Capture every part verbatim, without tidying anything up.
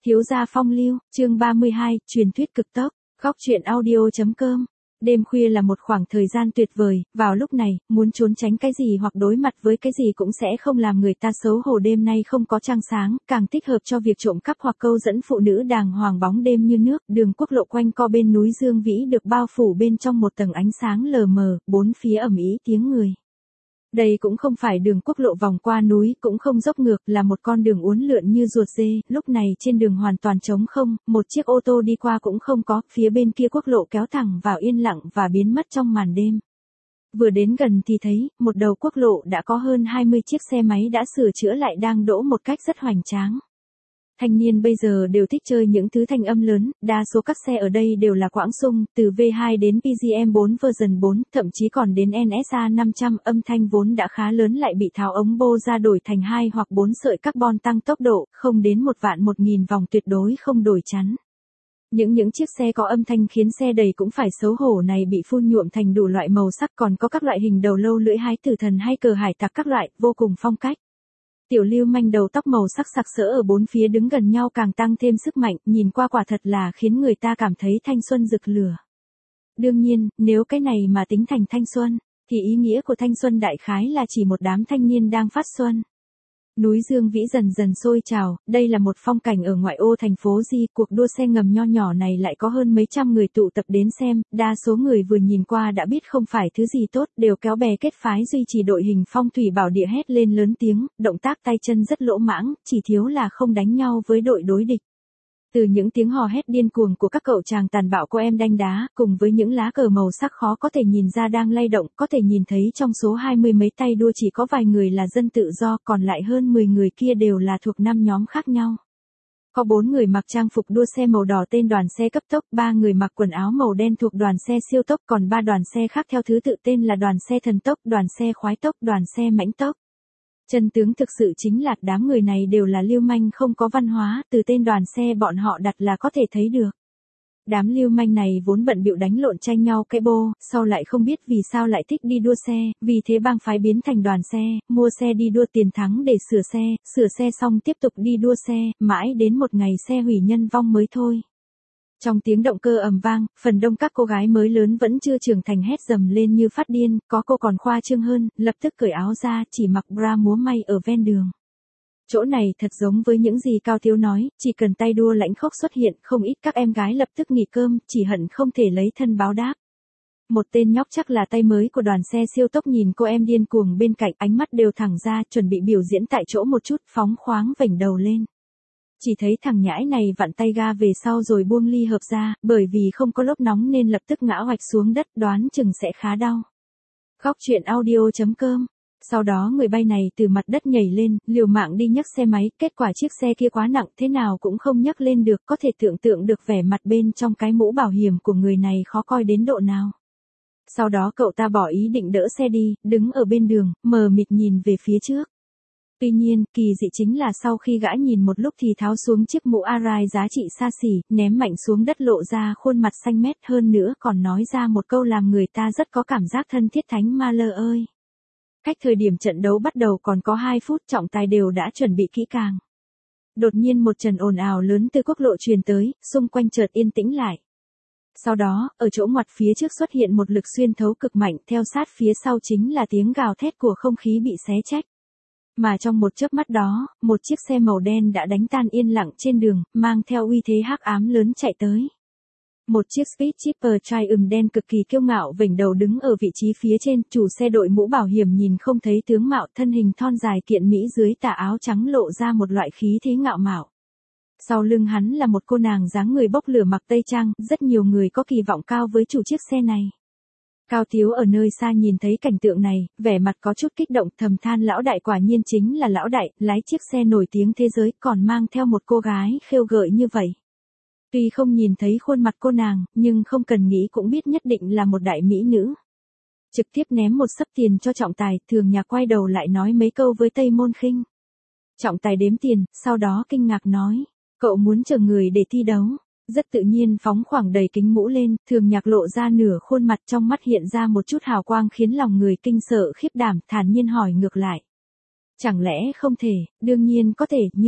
Thiếu gia phong lưu, chương ba mươi hai, truyền thuyết cực tốc, góc truyện audio.com. Đêm khuya là một khoảng thời gian tuyệt vời, vào lúc này, muốn trốn tránh cái gì hoặc đối mặt với cái gì cũng sẽ không làm người ta xấu hổ. Đêm nay không có trăng sáng, càng thích hợp cho việc trộm cắp hoặc câu dẫn phụ nữ đàng hoàng. Bóng đêm như nước, đường quốc lộ quanh co bên núi Dương Vĩ được bao phủ bên trong một tầng ánh sáng lờ mờ, bốn phía ầm ĩ tiếng người. Đây cũng không phải đường quốc lộ vòng qua núi, cũng không dốc ngược, là một con đường uốn lượn như ruột dê. Lúc này trên đường hoàn toàn trống không, một chiếc ô tô đi qua cũng không có, phía bên kia quốc lộ kéo thẳng vào yên lặng và biến mất trong màn đêm. Vừa đến gần thì thấy, một đầu quốc lộ đã có hơn hai mươi chiếc xe máy đã sửa chữa lại đang đỗ một cách rất hoành tráng. Thanh niên bây giờ đều thích chơi những thứ thanh âm lớn, đa số các xe ở đây đều là quãng sung, từ V hai đến P G M bốn version bốn, thậm chí còn đến N S A năm trăm, âm thanh vốn đã khá lớn lại bị tháo ống bô ra đổi thành hai hoặc bốn sợi carbon tăng tốc độ, không đến một vạn một nghìn vòng tuyệt đối không đổi chắn. Những những chiếc xe có âm thanh khiến xe đầy cũng phải xấu hổ này bị phun nhuộm thành đủ loại màu sắc, còn có các loại hình đầu lâu lưỡi hái tử thần hay cờ hải tặc các loại, vô cùng phong cách. Tiểu lưu manh đầu tóc màu sắc sặc sỡ ở bốn phía đứng gần nhau càng tăng thêm sức mạnh, nhìn qua quả thật là khiến người ta cảm thấy thanh xuân rực lửa. Đương nhiên, nếu cái này mà tính thành thanh xuân, thì ý nghĩa của thanh xuân đại khái là chỉ một đám thanh niên đang phát xuân. Núi Dương Vĩ dần dần sôi trào, đây là một phong cảnh ở ngoại ô thành phố Di, cuộc đua xe ngầm nho nhỏ này lại có hơn mấy trăm người tụ tập đến xem, đa số người vừa nhìn qua đã biết không phải thứ gì tốt, đều kéo bè kết phái duy trì đội hình phong thủy bảo địa hét lên lớn tiếng, động tác tay chân rất lỗ mãng, chỉ thiếu là không đánh nhau với đội đối địch. Từ những tiếng hò hét điên cuồng của các cậu chàng tàn bạo cô em đanh đá, cùng với những lá cờ màu sắc khó có thể nhìn ra đang lay động, có thể nhìn thấy trong số hai mươi mấy tay đua chỉ có vài người là dân tự do, còn lại hơn mười người kia đều là thuộc năm nhóm khác nhau. Có bốn người mặc trang phục đua xe màu đỏ tên đoàn xe cấp tốc, ba người mặc quần áo màu đen thuộc đoàn xe siêu tốc, còn ba đoàn xe khác theo thứ tự tên là đoàn xe thần tốc, đoàn xe khoái tốc, đoàn xe mãnh tốc. Chân tướng thực sự chính là đám người này đều là lưu manh không có văn hóa, từ tên đoàn xe bọn họ đặt là có thể thấy được. Đám lưu manh này vốn bận bịu đánh lộn tranh nhau cái bô, sau lại không biết vì sao lại thích đi đua xe, vì thế bang phái biến thành đoàn xe, mua xe đi đua tiền thắng để sửa xe, sửa xe xong tiếp tục đi đua xe, mãi đến một ngày xe hủy nhân vong mới thôi. Trong tiếng động cơ ầm vang, phần đông các cô gái mới lớn vẫn chưa trưởng thành hét dầm lên như phát điên, có cô còn khoa trương hơn, lập tức cởi áo ra, chỉ mặc bra múa may ở ven đường. Chỗ này thật giống với những gì Cao Tiếu nói, chỉ cần tay đua lãnh khốc xuất hiện, không ít các em gái lập tức nghỉ cơm, chỉ hận không thể lấy thân báo đáp. Một tên nhóc chắc là tay mới của đoàn xe siêu tốc nhìn cô em điên cuồng bên cạnh, ánh mắt đều thẳng ra, chuẩn bị biểu diễn tại chỗ một chút, phóng khoáng vểnh đầu lên. Chỉ thấy thằng nhãi này vặn tay ga về sau rồi buông ly hợp ra, bởi vì không có lốp nóng nên lập tức ngã hoạch xuống đất, đoán chừng sẽ khá đau. Góc truyện audio.com. Sau đó người bay này từ mặt đất nhảy lên, liều mạng đi nhấc xe máy, kết quả chiếc xe kia quá nặng thế nào cũng không nhấc lên được, có thể tưởng tượng được vẻ mặt bên trong cái mũ bảo hiểm của người này khó coi đến độ nào. Sau đó cậu ta bỏ ý định đỡ xe đi, đứng ở bên đường, mờ mịt nhìn về phía trước. Tuy nhiên, kỳ dị chính là sau khi gã nhìn một lúc thì tháo xuống chiếc mũ Arai giá trị xa xỉ, ném mạnh xuống đất lộ ra khuôn mặt xanh mét, hơn nữa còn nói ra một câu làm người ta rất có cảm giác thân thiết: Thánh Ma Lơ ơi. Cách thời điểm trận đấu bắt đầu còn có hai phút, trọng tài đều đã chuẩn bị kỹ càng. Đột nhiên một trận ồn ào lớn từ quốc lộ truyền tới, xung quanh chợt yên tĩnh lại. Sau đó, ở chỗ ngoặt phía trước xuất hiện một lực xuyên thấu cực mạnh, theo sát phía sau chính là tiếng gào thét của không khí bị xé rách. Mà trong một chớp mắt đó, một chiếc xe màu đen đã đánh tan yên lặng trên đường, mang theo uy thế hắc ám lớn chạy tới. Một chiếc Speed Chipper Triumph đen cực kỳ kiêu ngạo vểnh đầu đứng ở vị trí phía trên, chủ xe đội mũ bảo hiểm nhìn không thấy tướng mạo, thân hình thon dài kiện mỹ dưới tà áo trắng lộ ra một loại khí thế ngạo mạo. Sau lưng hắn là một cô nàng dáng người bốc lửa mặc tây trang, rất nhiều người có kỳ vọng cao với chủ chiếc xe này. Cao Tiếu ở nơi xa nhìn thấy cảnh tượng này, vẻ mặt có chút kích động, thầm than lão đại quả nhiên chính là lão đại, lái chiếc xe nổi tiếng thế giới còn mang theo một cô gái khêu gợi như vậy. Tuy không nhìn thấy khuôn mặt cô nàng, nhưng không cần nghĩ cũng biết nhất định là một đại mỹ nữ. Trực tiếp ném một xấp tiền cho trọng tài, Thường Nhạc quay đầu lại nói mấy câu với Tây Môn Khinh. Trọng tài đếm tiền, sau đó kinh ngạc nói, cậu muốn chờ người để thi đấu. Rất tự nhiên phóng khoảng đầy kính mũ lên, Thường Nhạc lộ ra nửa khuôn mặt, trong mắt hiện ra một chút hào quang khiến lòng người kinh sợ khiếp đảm, thản nhiên hỏi ngược lại. Chẳng lẽ không thể? Đương nhiên có thể, nhưng...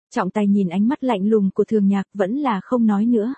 Trọng Tài nhìn ánh mắt lạnh lùng của Thường Nhạc vẫn là không nói nữa.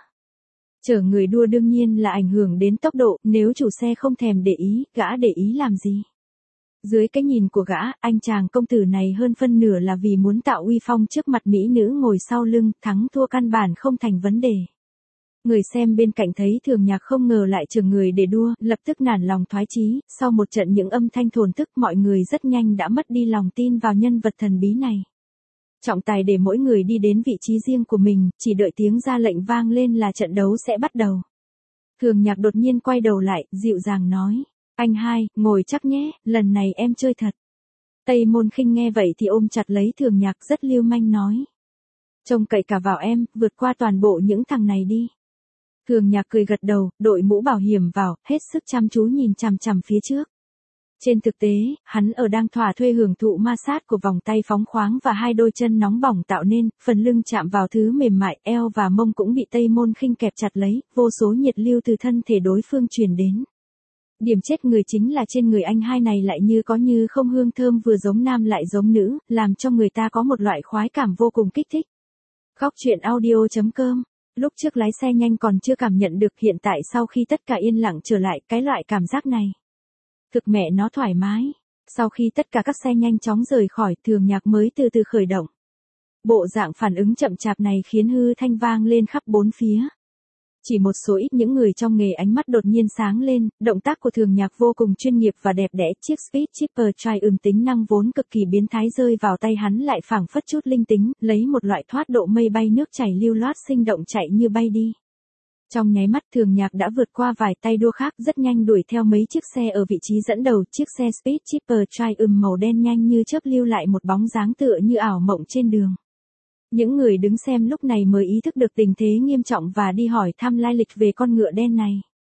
Chở người đua đương nhiên là ảnh hưởng đến tốc độ, nếu chủ xe không thèm để ý, gã để ý làm gì? Dưới cái nhìn của gã, anh chàng công tử này hơn phân nửa là vì muốn tạo uy phong trước mặt mỹ nữ ngồi sau lưng, thắng thua căn bản không thành vấn đề. Người xem bên cạnh thấy Thường Nhạc không ngờ lại chở người để đua, lập tức nản lòng thoái chí, sau một trận những âm thanh thổn thức mọi người rất nhanh đã mất đi lòng tin vào nhân vật thần bí này. Trọng Tài để mỗi người đi đến vị trí riêng của mình, chỉ đợi tiếng ra lệnh vang lên là trận đấu sẽ bắt đầu. Thường Nhạc đột nhiên quay đầu lại, dịu dàng nói, anh hai, ngồi chắc nhé, lần này em chơi thật. Tây Môn Khinh nghe vậy thì ôm chặt lấy Thường Nhạc rất lưu manh nói. Trông cậy cả vào em, vượt qua toàn bộ những thằng này đi. Thường Nhạc cười gật đầu, đội mũ bảo hiểm vào, hết sức chăm chú nhìn chằm chằm phía trước. Trên thực tế, hắn ở đang thỏa thuê hưởng thụ ma sát của vòng tay phóng khoáng và hai đôi chân nóng bỏng tạo nên, phần lưng chạm vào thứ mềm mại, eo và mông cũng bị Tây Môn Khinh kẹp chặt lấy, vô số nhiệt lưu từ thân thể đối phương truyền đến. Điểm chết người chính là trên người anh hai này lại như có như không, hương thơm vừa giống nam lại giống nữ, làm cho người ta có một loại khoái cảm vô cùng kích thích. Góc truyện audio chấm com. Lúc trước lái xe nhanh còn chưa cảm nhận được, hiện tại sau khi tất cả yên lặng trở lại, cái loại cảm giác này thực mẹ nó thoải mái. Sau khi tất cả các xe nhanh chóng rời khỏi, Thường Nhạc mới từ từ khởi động. Bộ dạng phản ứng chậm chạp này khiến hư thanh vang lên khắp bốn phía. Chỉ một số ít những người trong nghề ánh mắt đột nhiên sáng lên, động tác của Thường Nhạc vô cùng chuyên nghiệp và đẹp đẽ, chiếc Speed Chipper Triumph tính năng vốn cực kỳ biến thái rơi vào tay hắn lại phảng phất chút linh tính, lấy một loại thoát độ mây bay nước chảy lưu loát sinh động chạy như bay đi. Trong nháy mắt Thường Nhạc đã vượt qua vài tay đua khác, rất nhanh đuổi theo mấy chiếc xe ở vị trí dẫn đầu, chiếc xe Speed Chipper Triumph màu đen nhanh như chớp lưu lại một bóng dáng tựa như ảo mộng trên đường. Những người đứng xem lúc này mới ý thức được tình thế nghiêm trọng và đi hỏi thăm lai lịch về con ngựa đen này.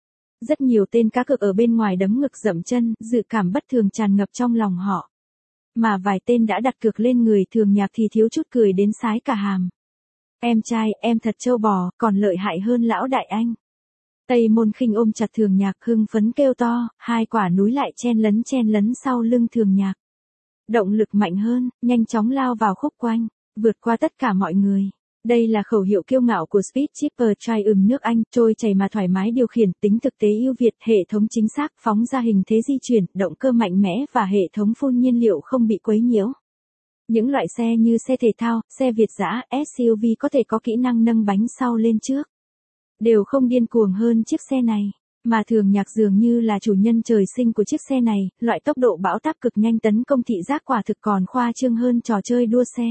Rất nhiều tên cá cược ở bên ngoài đấm ngực dậm chân, dự cảm bất thường tràn ngập trong lòng họ. Mà vài tên đã đặt cược lên người Thường Nhạc thì thiếu chút cười đến sái cả hàm. Em trai, em thật trâu bò, còn lợi hại hơn lão đại anh. Tây Môn Khinh ôm chặt Thường Nhạc hưng phấn kêu to, hai quả núi lại chen lấn chen lấn sau lưng Thường Nhạc. Động lực mạnh hơn, nhanh chóng lao vào khúc quanh, vượt qua tất cả mọi người. Đây là khẩu hiệu kiêu ngạo của Speed Chipper Triumph nước Anh, trôi chảy mà thoải mái điều khiển, tính thực tế ưu việt, hệ thống chính xác, phóng ra hình thế di chuyển, động cơ mạnh mẽ và hệ thống phun nhiên liệu không bị quấy nhiễu. Những loại xe như xe thể thao, xe Việt dã, ét u vê có thể có kỹ năng nâng bánh sau lên trước, đều không điên cuồng hơn chiếc xe này. Mà Thường Nhạc dường như là chủ nhân trời sinh của chiếc xe này, loại tốc độ bão táp cực nhanh tấn công thị giác quả thực còn khoa trương hơn trò chơi đua xe.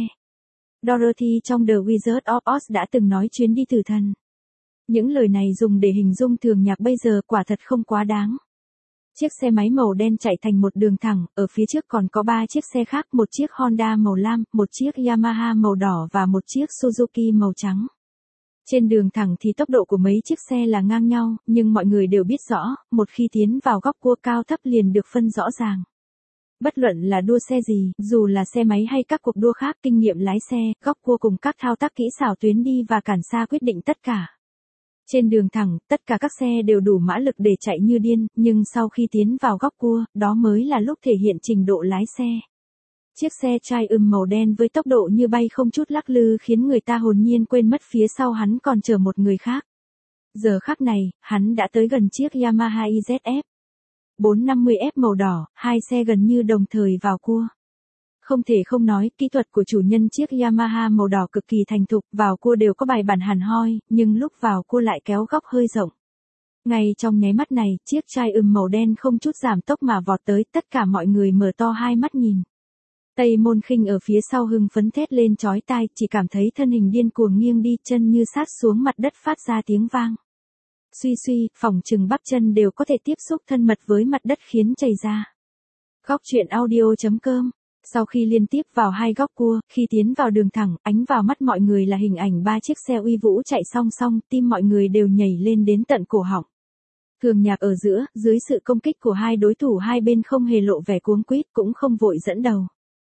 Dorothy trong The Wizard of Oz đã từng nói chuyến đi tử thần. Những lời này dùng để hình dung Thường Nhạc bây giờ quả thật không quá đáng. Chiếc xe máy màu đen chạy thành một đường thẳng, ở phía trước còn có ba chiếc xe khác, một chiếc Honda màu lam, một chiếc Yamaha màu đỏ và một chiếc Suzuki màu trắng. Trên đường thẳng thì tốc độ của mấy chiếc xe là ngang nhau, nhưng mọi người đều biết rõ, một khi tiến vào góc cua cao thấp liền được phân rõ ràng. Bất luận là đua xe gì, dù là xe máy hay các cuộc đua khác, kinh nghiệm lái xe, góc cua cùng các thao tác kỹ xảo tuyến đi và cản xa quyết định tất cả. Trên đường thẳng, tất cả các xe đều đủ mã lực để chạy như điên, nhưng sau khi tiến vào góc cua, đó mới là lúc thể hiện trình độ lái xe. Chiếc xe Triumph màu đen với tốc độ như bay không chút lắc lư khiến người ta hồn nhiên quên mất phía sau hắn còn chở một người khác. Giờ khắc này, hắn đã tới gần chiếc Yamaha i zét ép bốn năm mươi F màu đỏ, hai xe gần như đồng thời vào cua. Không thể không nói, kỹ thuật của chủ nhân chiếc Yamaha màu đỏ cực kỳ thành thục, vào cua đều có bài bản hẳn hoi, nhưng lúc vào cua lại kéo góc hơi rộng. Ngay trong nháy mắt này, chiếc Triumph màu đen không chút giảm tốc mà vọt tới, tất cả mọi người mở to hai mắt nhìn. Tây Môn Khinh ở phía sau hưng phấn thét lên chói tai, chỉ cảm thấy thân hình điên cuồng nghiêng đi, chân như sát xuống mặt đất phát ra tiếng vang. Suy suy, phỏng chừng bắp chân đều có thể tiếp xúc thân mật với mặt đất khiến chảy ra. Góc truyện audio chấm com. Sau khi liên tiếp vào hai góc cua, khi tiến vào đường thẳng, ánh vào mắt mọi người là hình ảnh ba chiếc xe uy vũ chạy song song, tim mọi người đều nhảy lên đến tận cổ họng. Thường Nhạc ở giữa, dưới sự công kích của hai đối thủ hai bên không hề lộ vẻ cuống quýt, cũng không vội dẫn đầu.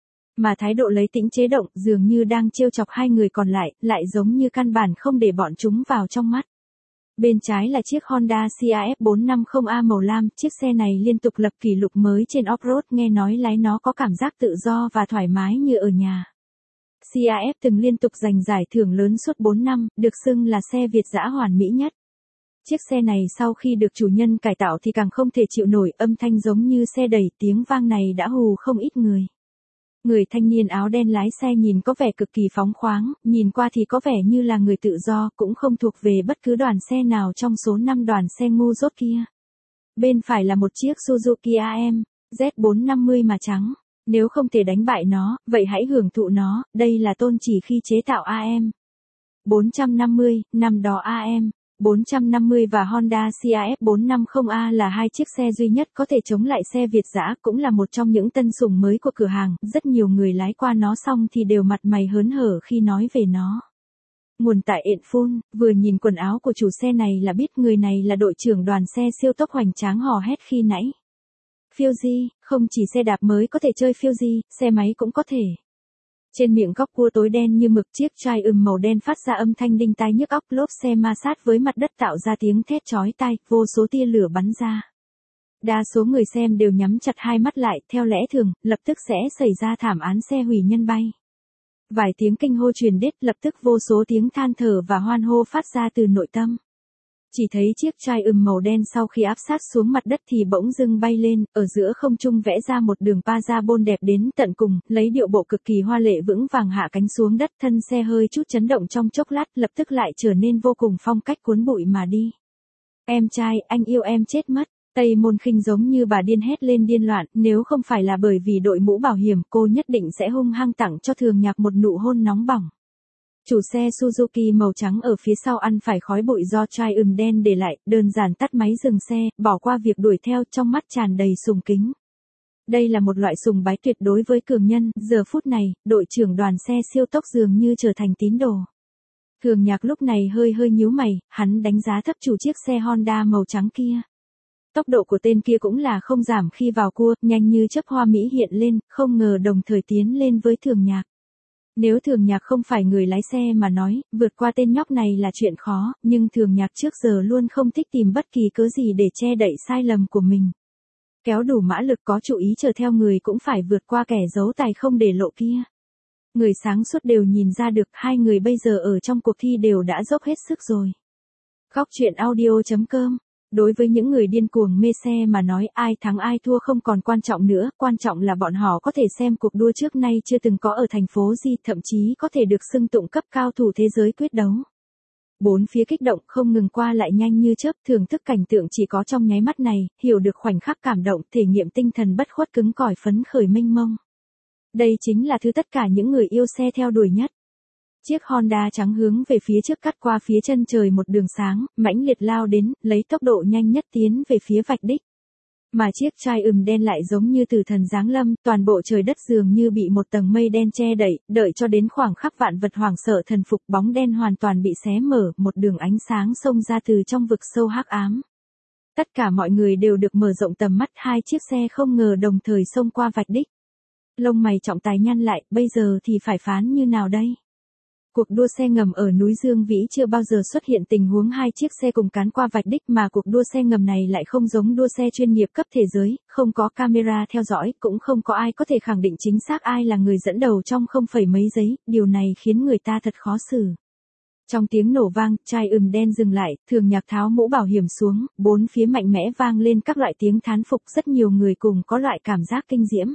Mà thái độ lấy tĩnh chế động, dường như đang trêu chọc hai người còn lại, lại giống như căn bản không để bọn chúng vào trong mắt. Bên trái là chiếc Honda xê a ép bốn năm không A màu lam, chiếc xe này liên tục lập kỷ lục mới trên off-road, nghe nói lái nó có cảm giác tự do và thoải mái như ở nhà. xê a ép từng liên tục giành giải thưởng lớn suốt bốn năm, được xưng là xe Việt dã hoàn mỹ nhất. Chiếc xe này sau khi được chủ nhân cải tạo thì càng không thể chịu nổi, âm thanh giống như xe đẩy, tiếng vang này đã hù không ít người. Người thanh niên áo đen lái xe nhìn có vẻ cực kỳ phóng khoáng, nhìn qua thì có vẻ như là người tự do, cũng không thuộc về bất cứ đoàn xe nào trong số năm đoàn xe ngu dốt kia. Bên phải là một chiếc Suzuki a em, Z bốn năm mươi mà trắng. Nếu không thể đánh bại nó, vậy hãy hưởng thụ nó, đây là tôn chỉ khi chế tạo a em. bốn năm mươi, năm đó a em bốn năm mươi và Honda xê a ép bốn năm mươi A là hai chiếc xe duy nhất có thể chống lại xe Việt dã, cũng là một trong những tân sủng mới của cửa hàng, rất nhiều người lái qua nó xong thì đều mặt mày hớn hở khi nói về nó. Nguồn tại Info, vừa nhìn quần áo của chủ xe này là biết người này là đội trưởng đoàn xe siêu tốc hoành tráng hò hét khi nãy. Fuji, không chỉ xe đạp mới có thể chơi Fuji, xe máy cũng có thể. Trên miệng góc cua tối đen như mực, chiếc chai ừm màu đen phát ra âm thanh đinh tai nhức óc, lốp xe ma sát với mặt đất tạo ra tiếng thét chói tai, vô số tia lửa bắn ra. Đa số người xem đều nhắm chặt hai mắt lại, theo lẽ thường, lập tức sẽ xảy ra thảm án xe hủy nhân bay. Vài tiếng kinh hô truyền đến, lập tức vô số tiếng than thở và hoan hô phát ra từ nội tâm. Chỉ thấy chiếc chai ừm màu đen sau khi áp sát xuống mặt đất thì bỗng dưng bay lên, ở giữa không trung vẽ ra một đường parabol đẹp đến tận cùng, lấy điệu bộ cực kỳ hoa lệ vững vàng hạ cánh xuống đất, thân xe hơi chút chấn động trong chốc lát, lập tức lại trở nên vô cùng phong cách cuốn bụi mà đi. Em trai, anh yêu em chết mất. Tây Môn Khinh giống như bà điên hét lên điên loạn, nếu không phải là bởi vì đội mũ bảo hiểm, cô nhất định sẽ hung hăng tặng cho Thường Nhạc một nụ hôn nóng bỏng. Chủ xe Suzuki màu trắng ở phía sau ăn phải khói bụi do chai ừm đen để lại, đơn giản tắt máy dừng xe, bỏ qua việc đuổi theo, trong mắt tràn đầy sùng kính. Đây là một loại sùng bái tuyệt đối với cường nhân, giờ phút này, đội trưởng đoàn xe siêu tốc dường như trở thành tín đồ. Thường Nhạc lúc này hơi hơi nhíu mày, hắn đánh giá thấp chủ chiếc xe Honda màu trắng kia. Tốc độ của tên kia cũng là không giảm khi vào cua, nhanh như chớp hoa mỹ hiện lên, không ngờ đồng thời tiến lên với Thường Nhạc. Nếu Thường Nhạc không phải người lái xe mà nói, vượt qua tên nhóc này là chuyện khó, nhưng Thường Nhạc trước giờ luôn không thích tìm bất kỳ cớ gì để che đậy sai lầm của mình. Kéo đủ mã lực có chủ ý chờ theo người cũng phải vượt qua kẻ giấu tài không để lộ kia. Người sáng suốt đều nhìn ra được hai người bây giờ ở trong cuộc thi đều đã dốc hết sức rồi. Góc truyện audio chấm com. Đối với những người điên cuồng mê xe mà nói ai thắng ai thua không còn quan trọng nữa, quan trọng là bọn họ có thể xem cuộc đua trước nay chưa từng có ở thành phố Di, thậm chí có thể được xưng tụng cấp cao thủ thế giới quyết đấu. Bốn phía kích động không ngừng qua lại nhanh như chớp, thưởng thức cảnh tượng chỉ có trong nháy mắt này, hiểu được khoảnh khắc cảm động, thể nghiệm tinh thần bất khuất cứng cỏi phấn khởi mênh mông. Đây chính là thứ tất cả những người yêu xe theo đuổi nhất. Chiếc Honda trắng hướng về phía trước cắt qua phía chân trời một đường sáng, mãnh liệt lao đến, lấy tốc độ nhanh nhất tiến về phía vạch đích. Mà chiếc chai ừm đen lại giống như từ thần giáng lâm, toàn bộ trời đất dường như bị một tầng mây đen che đậy, đợi cho đến khoảng khắc vạn vật hoảng sợ thần phục, bóng đen hoàn toàn bị xé mở, một đường ánh sáng xông ra từ trong vực sâu hắc ám. Tất cả mọi người đều được mở rộng tầm mắt, hai chiếc xe không ngờ đồng thời xông qua vạch đích. Lông mày trọng tài nhăn lại, bây giờ thì phải phán như nào đây? Cuộc đua xe ngầm ở núi Dương Vĩ chưa bao giờ xuất hiện tình huống hai chiếc xe cùng cán qua vạch đích, mà cuộc đua xe ngầm này lại không giống đua xe chuyên nghiệp cấp thế giới, không có camera theo dõi, cũng không có ai có thể khẳng định chính xác ai là người dẫn đầu trong không phẩy mấy giây, điều này khiến người ta thật khó xử. Trong tiếng nổ vang, chai ừm đen dừng lại, Thường Nhạc tháo mũ bảo hiểm xuống, bốn phía mạnh mẽ vang lên các loại tiếng thán phục, rất nhiều người cùng có loại cảm giác kinh diễm.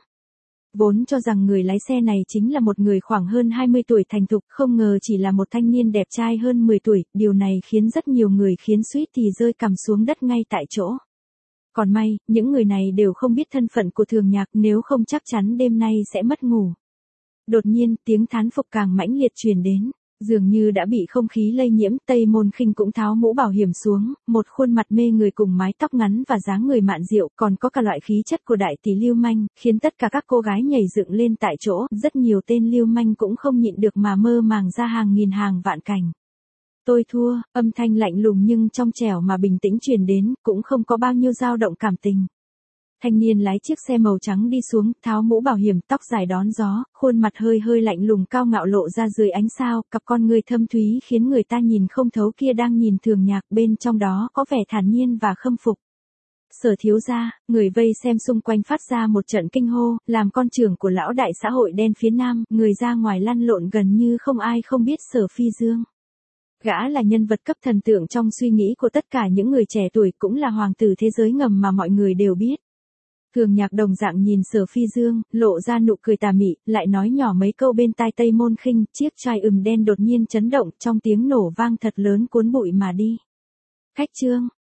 Vốn cho rằng người lái xe này chính là một người khoảng hơn hai mươi tuổi thành thục, không ngờ chỉ là một thanh niên đẹp trai hơn mười tuổi, điều này khiến rất nhiều người khiến suýt thì rơi cằm xuống đất ngay tại chỗ. Còn may, những người này đều không biết thân phận của Thường Nhạc, nếu không chắc chắn đêm nay sẽ mất ngủ. Đột nhiên, tiếng thán phục càng mãnh liệt truyền đến. Dường như đã bị không khí lây nhiễm, Tây Môn Khinh cũng tháo mũ bảo hiểm xuống, một khuôn mặt mê người cùng mái tóc ngắn và dáng người mạn diệu, còn có cả loại khí chất của đại tỷ lưu manh, khiến tất cả các cô gái nhảy dựng lên tại chỗ, rất nhiều tên lưu manh cũng không nhịn được mà mơ màng ra hàng nghìn hàng vạn cảnh. Tôi thua, âm thanh lạnh lùng nhưng trong trẻo mà bình tĩnh truyền đến, cũng không có bao nhiêu dao động cảm tình. Thanh niên lái chiếc xe màu trắng đi xuống, tháo mũ bảo hiểm, tóc dài đón gió, khuôn mặt hơi hơi lạnh lùng cao ngạo lộ ra dưới ánh sao, cặp con người thâm thúy khiến người ta nhìn không thấu kia đang nhìn Thường Nhạc, bên trong đó có vẻ thản nhiên và khâm phục. Sở thiếu gia, người vây xem xung quanh phát ra một trận kinh hô, làm con trưởng của lão đại xã hội đen phía Nam, người ra ngoài lăn lộn gần như không ai không biết Sở Phi Dương. Gã là nhân vật cấp thần tượng trong suy nghĩ của tất cả những người trẻ tuổi, cũng là hoàng tử thế giới ngầm mà mọi người đều biết. Thường Nhạc đồng dạng nhìn Sở Phi Dương, lộ ra nụ cười tà mị, lại nói nhỏ mấy câu bên tai Tây Môn Khinh, chiếc trai ừm đen đột nhiên chấn động, trong tiếng nổ vang thật lớn cuốn bụi mà đi. Khách trương,